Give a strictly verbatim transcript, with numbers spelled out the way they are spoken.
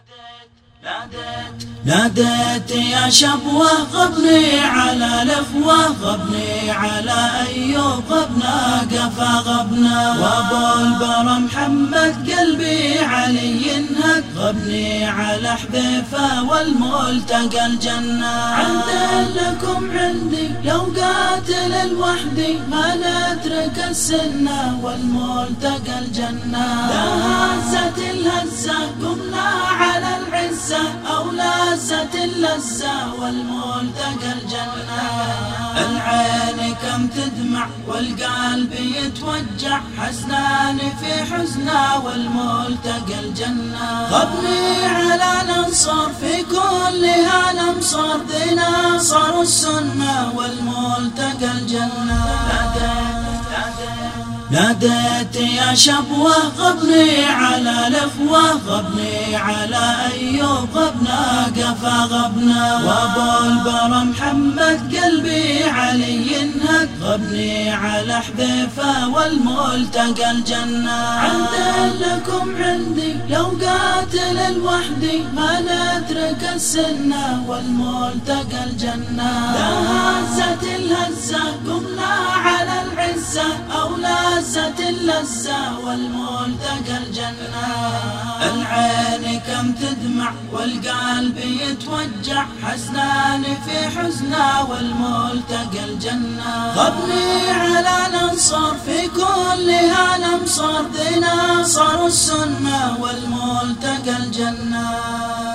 ناديت ناديت يا شبوة غبني على لفوة غبني على أيوب غبنا قفا غبنا وابو البرى محمد قلبي علي ينهد غبني على حذيفة والملتقى الجنة عند لكم عندي لو قاتل لوحدي ما نترك السنة والملتقى الجنة لا هزت الهزة قمنا على العزة أو لازت اللذة والملتقى الجنة العين كم تدمع والقلب يتوجع حزنان في حزنا والملتقى الجنة غبني على الأنصار في كلها الأمصار ذي ناصر السنة والملتقى الجنة ناديت يا شبوة غبني على لفوة غبني على أيوب غبنا قفا غبنا وابو البرى محمد قلبي علي ينهد غبني على حذيفة والملتقى الجنة عند لكم عندي لو قاتل لوحدي ما نترك السنة والملتقى الجنة لا هزت الهزة قمنا على العزة أو لازت اللذة والملتقى الجنة العين كم تدمع والقلب يتوجع حزنان في حزنا والملتقى الجنة غبني على الأنصار في كلها الأمصار ذي ناصر السنة والملتقى الجنة.